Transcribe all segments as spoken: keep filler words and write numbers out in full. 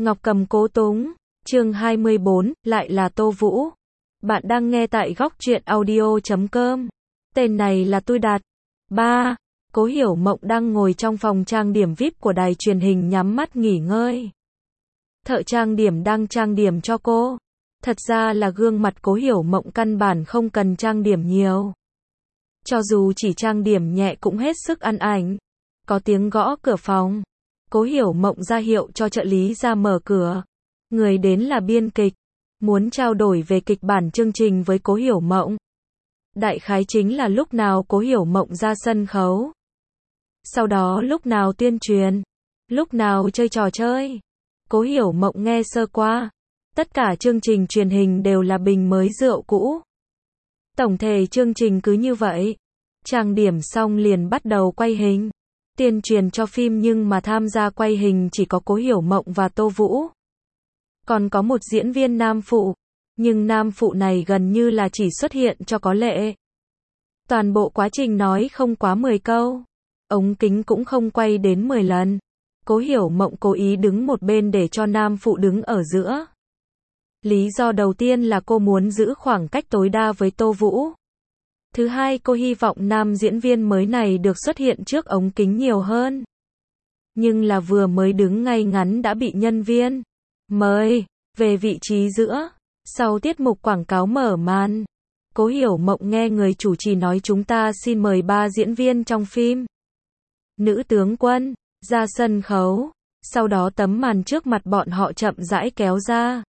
Ngọc Cầm Cố Túng, chương hai mươi bốn, lại là Tô Vũ. Bạn đang nghe tại góc truyện audio chấm com. Tên này là tôi đặt. ba. Cố Hiểu Mộng đang ngồi trong phòng trang điểm vi ai pi của đài truyền hình nhắm mắt nghỉ ngơi. Thợ trang điểm đang trang điểm cho cô. Thật ra là gương mặt Cố Hiểu Mộng căn bản không cần trang điểm nhiều. Cho dù chỉ trang điểm nhẹ cũng hết sức ăn ảnh. Có tiếng gõ cửa phòng. Cố Hiểu Mộng ra hiệu cho trợ lý ra mở cửa. Người đến là biên kịch, muốn trao đổi về kịch bản chương trình với Cố Hiểu Mộng. Đại khái chính là lúc nào Cố Hiểu Mộng ra sân khấu. Sau đó lúc nào tuyên truyền, lúc nào chơi trò chơi. Cố Hiểu Mộng nghe sơ qua. Tất cả chương trình truyền hình đều là bình mới rượu cũ. Tổng thể chương trình cứ như vậy. Trang điểm xong liền bắt đầu quay hình. Tuyên truyền cho phim nhưng mà tham gia quay hình chỉ có Cố Hiểu Mộng và Tô Vũ. Còn có một diễn viên nam phụ. Nhưng nam phụ này gần như là chỉ xuất hiện cho có lệ. Toàn bộ quá trình nói không quá mười câu. Ống kính cũng không quay đến mười lần. Cố Hiểu Mộng cố ý đứng một bên để cho nam phụ đứng ở giữa. Lý do đầu tiên là cô muốn giữ khoảng cách tối đa với Tô Vũ. Thứ hai, cô hy vọng nam diễn viên mới này được xuất hiện trước ống kính nhiều hơn. Nhưng là vừa mới đứng ngay ngắn đã bị nhân viên mời về vị trí giữa. Sau tiết mục quảng cáo mở màn, Cố Hiểu Mộng nghe người chủ trì nói chúng ta xin mời ba diễn viên trong phim Nữ Tướng Quân ra sân khấu. Sau đó tấm màn trước mặt bọn họ chậm rãi kéo ra.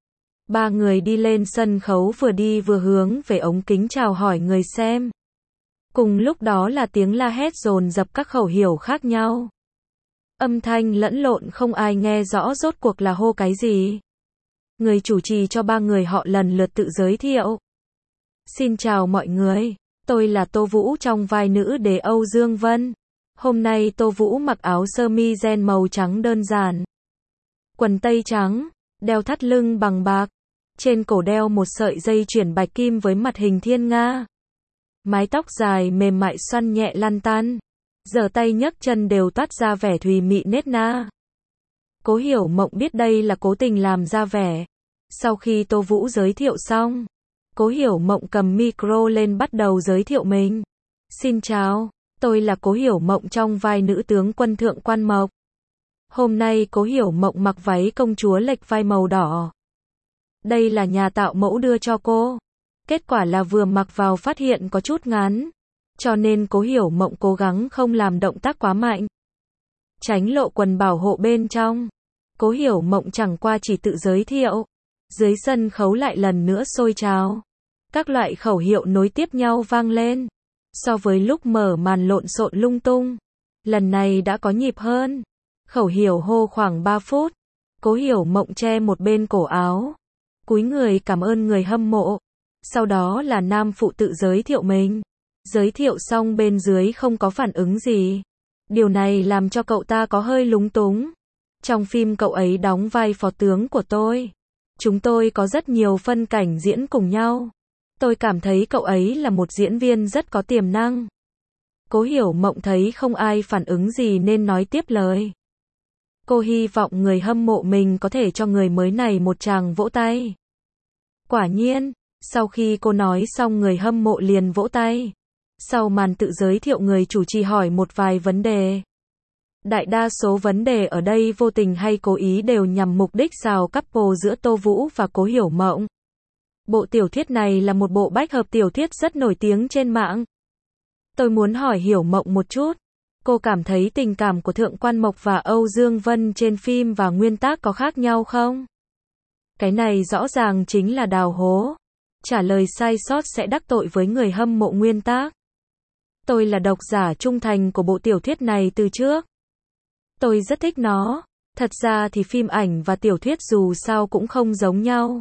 Ba người đi lên sân khấu vừa đi vừa hướng về ống kính chào hỏi người xem. Cùng lúc đó là tiếng la hét dồn dập các khẩu hiệu khác nhau. Âm thanh lẫn lộn không ai nghe rõ rốt cuộc là hô cái gì. Người chủ trì cho ba người họ lần lượt tự giới thiệu. Xin chào mọi người, tôi là Tô Vũ trong vai nữ đế Âu Dương Vân. Hôm nay Tô Vũ mặc áo sơ mi ren màu trắng đơn giản. Quần tây trắng, đeo thắt lưng bằng bạc. Trên cổ đeo một sợi dây chuyền bạch kim với mặt hình thiên nga. Mái tóc dài mềm mại xoăn nhẹ lăn tăn. Giở tay nhấc chân đều toát ra vẻ thùy mị nết na. Cố Hiểu Mộng biết đây là cố tình làm ra vẻ. Sau khi Tô Vũ giới thiệu xong, Cố Hiểu Mộng cầm micro lên bắt đầu giới thiệu mình. Xin chào, tôi là Cố Hiểu Mộng trong vai nữ tướng quân Thượng Quan Mộc. Hôm nay Cố Hiểu Mộng mặc váy công chúa lệch vai màu đỏ. Đây là nhà tạo mẫu đưa cho cô. Kết quả là vừa mặc vào phát hiện có chút ngắn. Cho nên Cố Hiểu Mộng cố gắng không làm động tác quá mạnh. Tránh lộ quần bảo hộ bên trong. Cố Hiểu Mộng chẳng qua chỉ tự giới thiệu. Dưới sân khấu lại lần nữa sôi trào. Các loại khẩu hiệu nối tiếp nhau vang lên. So với lúc mở màn lộn xộn lung tung. Lần này đã có nhịp hơn. Khẩu hiệu hô khoảng ba phút. Cố Hiểu Mộng che một bên cổ áo. Cúi người cảm ơn người hâm mộ. Sau đó là nam phụ tự giới thiệu mình. Giới thiệu xong bên dưới không có phản ứng gì. Điều này làm cho cậu ta có hơi lúng túng. Trong phim cậu ấy đóng vai phó tướng của tôi. Chúng tôi có rất nhiều phân cảnh diễn cùng nhau. Tôi cảm thấy cậu ấy là một diễn viên rất có tiềm năng. Cố Hiểu Mộng thấy không ai phản ứng gì nên nói tiếp lời. Cô hy vọng người hâm mộ mình có thể cho người mới này một tràng vỗ tay. Quả nhiên, sau khi cô nói xong người hâm mộ liền vỗ tay. Sau màn tự giới thiệu người chủ trì hỏi một vài vấn đề. Đại đa số vấn đề ở đây vô tình hay cố ý đều nhằm mục đích xào couple giữa Tô Vũ và Cố Hiểu Mộng. Bộ tiểu thuyết này là một bộ bách hợp tiểu thuyết rất nổi tiếng trên mạng. Tôi muốn hỏi Hiểu Mộng một chút. Cô cảm thấy tình cảm của Thượng Quan Mộc và Âu Dương Vân trên phim và nguyên tác có khác nhau không? Cái này rõ ràng chính là đào hố. Trả lời sai sót sẽ đắc tội với người hâm mộ nguyên tác. Tôi là độc giả trung thành của bộ tiểu thuyết này từ trước. Tôi rất thích nó. Thật ra thì phim ảnh và tiểu thuyết dù sao cũng không giống nhau.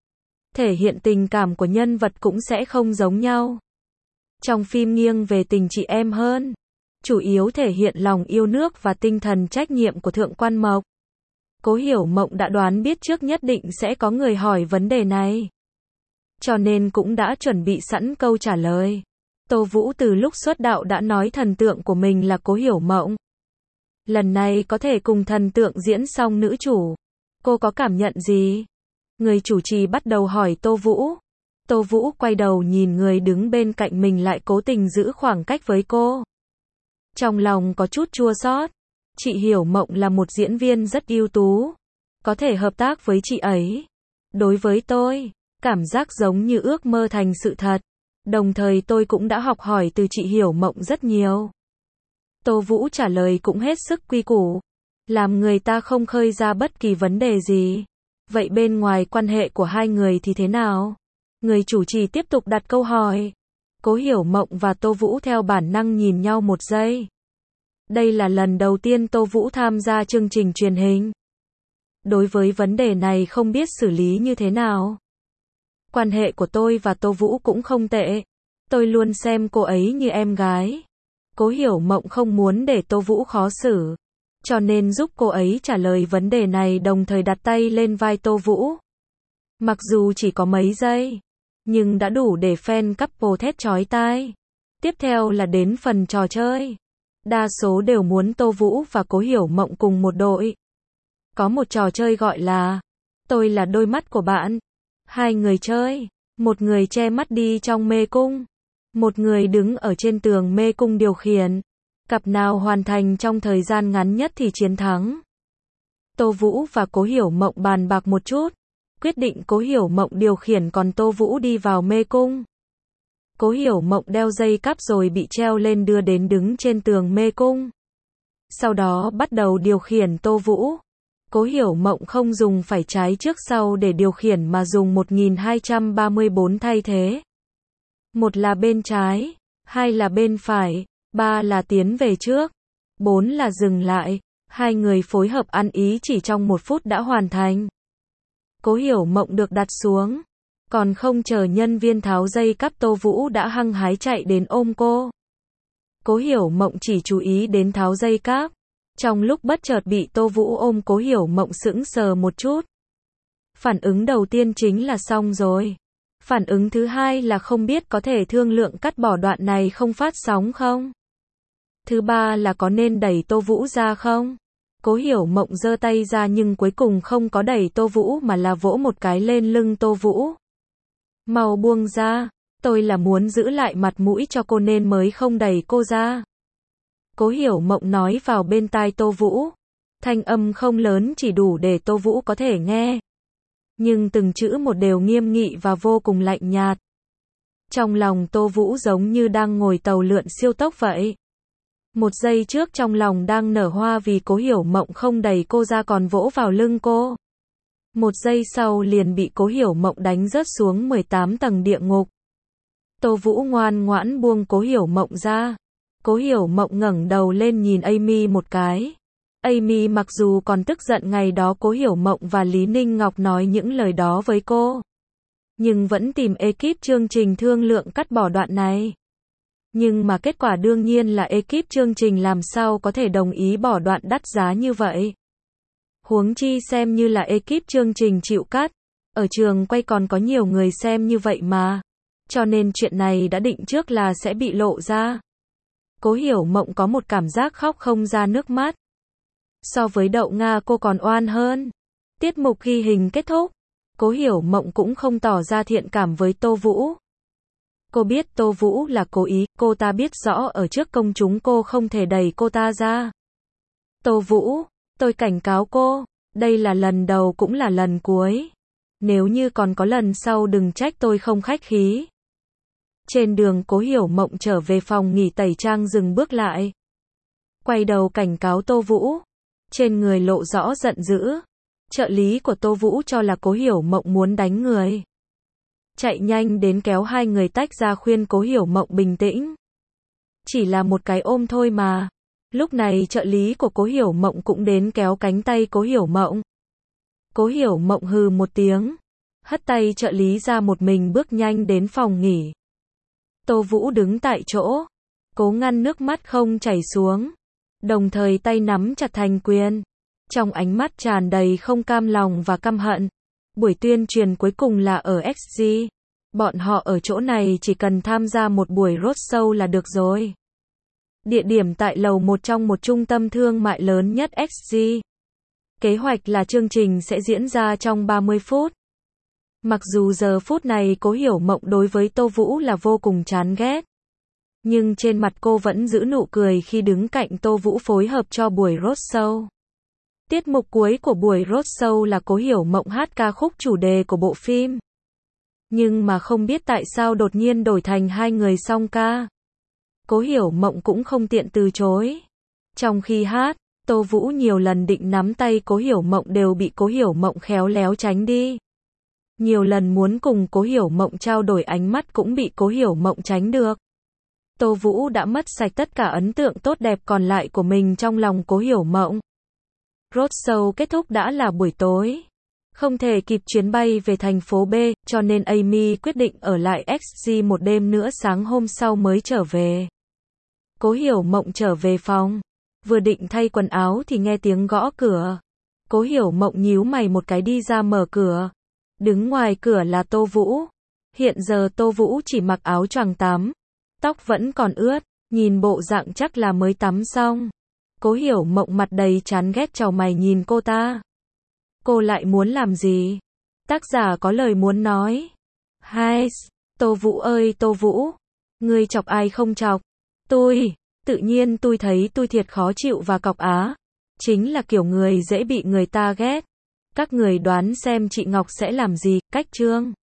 Thể hiện tình cảm của nhân vật cũng sẽ không giống nhau. Trong phim nghiêng về tình chị em hơn. Chủ yếu thể hiện lòng yêu nước và tinh thần trách nhiệm của Thượng Quan Mộc. Cố Hiểu Mộng đã đoán biết trước nhất định sẽ có người hỏi vấn đề này. Cho nên cũng đã chuẩn bị sẵn câu trả lời. Tô Vũ từ lúc xuất đạo đã nói thần tượng của mình là Cố Hiểu Mộng. Lần này có thể cùng thần tượng diễn xong nữ chủ. Cô có cảm nhận gì? Người chủ trì bắt đầu hỏi Tô Vũ. Tô Vũ quay đầu nhìn người đứng bên cạnh mình lại cố tình giữ khoảng cách với cô. Trong lòng có chút chua xót. Chị Hiểu Mộng là một diễn viên rất ưu tú. Có thể hợp tác với chị ấy. Đối với tôi, cảm giác giống như ước mơ thành sự thật. Đồng thời tôi cũng đã học hỏi từ chị Hiểu Mộng rất nhiều. Tô Vũ trả lời cũng hết sức quy củ. Làm người ta không khơi ra bất kỳ vấn đề gì. Vậy bên ngoài quan hệ của hai người thì thế nào? Người chủ trì tiếp tục đặt câu hỏi. Cố Hiểu Mộng và Tô Vũ theo bản năng nhìn nhau một giây. Đây là lần đầu tiên Tô Vũ tham gia chương trình truyền hình. Đối với vấn đề này không biết xử lý như thế nào. Quan hệ của tôi và Tô Vũ cũng không tệ. Tôi luôn xem cô ấy như em gái. Cố Hiểu Mộng không muốn để Tô Vũ khó xử. Cho nên giúp cô ấy trả lời vấn đề này đồng thời đặt tay lên vai Tô Vũ. Mặc dù chỉ có mấy giây, nhưng đã đủ để fan couple thét chói tai. Tiếp theo là đến phần trò chơi. Đa số đều muốn Tô Vũ và Cố Hiểu Mộng cùng một đội. Có một trò chơi gọi là Tôi là đôi mắt của bạn. Hai người chơi, một người che mắt đi trong mê cung, một người đứng ở trên tường mê cung điều khiển. Cặp nào hoàn thành trong thời gian ngắn nhất thì chiến thắng. Tô Vũ và Cố Hiểu Mộng bàn bạc một chút, quyết định Cố Hiểu Mộng điều khiển còn Tô Vũ đi vào mê cung. Cố Hiểu Mộng đeo dây cáp rồi bị treo lên đưa đến đứng trên tường mê cung. Sau đó bắt đầu điều khiển Tô Vũ. Cố Hiểu Mộng không dùng phải trái trước sau để điều khiển mà dùng một nghìn hai trăm ba mươi bốn thay thế. Một là bên trái, hai là bên phải, ba là tiến về trước, bốn là dừng lại. Hai người phối hợp ăn ý chỉ trong một phút đã hoàn thành. Cố Hiểu Mộng được đặt xuống. Còn không chờ nhân viên tháo dây cáp Tô Vũ đã hăng hái chạy đến ôm cô. Cố Hiểu Mộng chỉ chú ý đến tháo dây cáp. Trong lúc bất chợt bị Tô Vũ ôm, Cố Hiểu Mộng sững sờ một chút. Phản ứng đầu tiên chính là xong rồi. Phản ứng thứ hai là không biết có thể thương lượng cắt bỏ đoạn này không phát sóng không? Thứ ba là có nên đẩy Tô Vũ ra không? Cố Hiểu Mộng giơ tay ra nhưng cuối cùng không có đẩy Tô Vũ mà là vỗ một cái lên lưng Tô Vũ. Mau buông ra, tôi là muốn giữ lại mặt mũi cho cô nên mới không đẩy cô ra. Cố Hiểu Mộng nói vào bên tai Tô Vũ. Thanh âm không lớn chỉ đủ để Tô Vũ có thể nghe. Nhưng từng chữ một đều nghiêm nghị và vô cùng lạnh nhạt. Trong lòng Tô Vũ giống như đang ngồi tàu lượn siêu tốc vậy. Một giây trước trong lòng đang nở hoa vì Cố Hiểu Mộng không đẩy cô ra còn vỗ vào lưng cô. Một giây sau liền bị Cố Hiểu Mộng đánh rớt xuống mười tám tầng địa ngục. Tô Vũ ngoan ngoãn buông Cố Hiểu Mộng ra. Cố Hiểu Mộng ngẩng đầu lên nhìn Amy một cái. Amy mặc dù còn tức giận ngày đó Cố Hiểu Mộng và Lý Ninh Ngọc nói những lời đó với cô, nhưng vẫn tìm ekip chương trình thương lượng cắt bỏ đoạn này. Nhưng mà kết quả đương nhiên là ekip chương trình làm sao có thể đồng ý bỏ đoạn đắt giá như vậy. Huống chi xem như là ekip chương trình chịu cắt. Ở trường quay còn có nhiều người xem như vậy mà. Cho nên chuyện này đã định trước là sẽ bị lộ ra. Cố Hiểu Mộng có một cảm giác khóc không ra nước mắt. So với Đậu Nga cô còn oan hơn. Tiết mục ghi hình kết thúc. Cố Hiểu Mộng cũng không tỏ ra thiện cảm với Tô Vũ. Cô biết Tô Vũ là cố ý, cô ta biết rõ ở trước công chúng cô không thể đẩy cô ta ra. Tô Vũ, tôi cảnh cáo cô, đây là lần đầu cũng là lần cuối. Nếu như còn có lần sau đừng trách tôi không khách khí. Trên đường Cố Hiểu Mộng trở về phòng nghỉ tẩy trang dừng bước lại. Quay đầu cảnh cáo Tô Vũ. Trên người lộ rõ giận dữ. Trợ lý của Tô Vũ cho là Cố Hiểu Mộng muốn đánh người. Chạy nhanh đến kéo hai người tách ra khuyên Cố Hiểu Mộng bình tĩnh. Chỉ là một cái ôm thôi mà. Lúc này trợ lý của Cố Hiểu Mộng cũng đến kéo cánh tay Cố Hiểu Mộng. Cố Hiểu Mộng hừ một tiếng. Hất tay trợ lý ra một mình bước nhanh đến phòng nghỉ. Tô Vũ đứng tại chỗ. Cố ngăn nước mắt không chảy xuống. Đồng thời tay nắm chặt thành quyền. Trong ánh mắt tràn đầy không cam lòng và căm hận. Buổi tuyên truyền cuối cùng là ở ích giê. Bọn họ ở chỗ này chỉ cần tham gia một buổi roadshow là được rồi. Địa điểm tại lầu một trong một trung tâm thương mại lớn nhất ích giê. Kế hoạch là chương trình sẽ diễn ra trong ba mươi phút. Mặc dù giờ phút này Cố Hiểu Mộng đối với Tô Vũ là vô cùng chán ghét. Nhưng trên mặt cô vẫn giữ nụ cười khi đứng cạnh Tô Vũ phối hợp cho buổi roadshow. Tiết mục cuối của buổi roadshow là Cố Hiểu Mộng hát ca khúc chủ đề của bộ phim. Nhưng mà không biết tại sao đột nhiên đổi thành hai người song ca. Cố Hiểu Mộng cũng không tiện từ chối. Trong khi hát, Tô Vũ nhiều lần định nắm tay Cố Hiểu Mộng đều bị Cố Hiểu Mộng khéo léo tránh đi. Nhiều lần muốn cùng Cố Hiểu Mộng trao đổi ánh mắt cũng bị Cố Hiểu Mộng tránh được. Tô Vũ đã mất sạch tất cả ấn tượng tốt đẹp còn lại của mình trong lòng Cố Hiểu Mộng. Roadshow kết thúc đã là buổi tối. Không thể kịp chuyến bay về thành phố B, cho nên Amy quyết định ở lại ích giê một đêm nữa sáng hôm sau mới trở về. Cố Hiểu Mộng trở về phòng. Vừa định thay quần áo thì nghe tiếng gõ cửa. Cố Hiểu Mộng nhíu mày một cái đi ra mở cửa. Đứng ngoài cửa là Tô Vũ. Hiện giờ Tô Vũ chỉ mặc áo choàng tắm. Tóc vẫn còn ướt, nhìn bộ dạng chắc là mới tắm xong. Cố Hiểu Mộng mặt đầy chán ghét chau mày nhìn cô ta. Cô lại muốn làm gì? Tác giả có lời muốn nói. Hai, Tô Vũ ơi Tô Vũ, ngươi chọc ai không chọc? Tôi, tự nhiên tôi thấy tôi thiệt khó chịu và cọc á. Chính là kiểu người dễ bị người ta ghét. Các người đoán xem chị Ngọc sẽ làm gì, cách chương.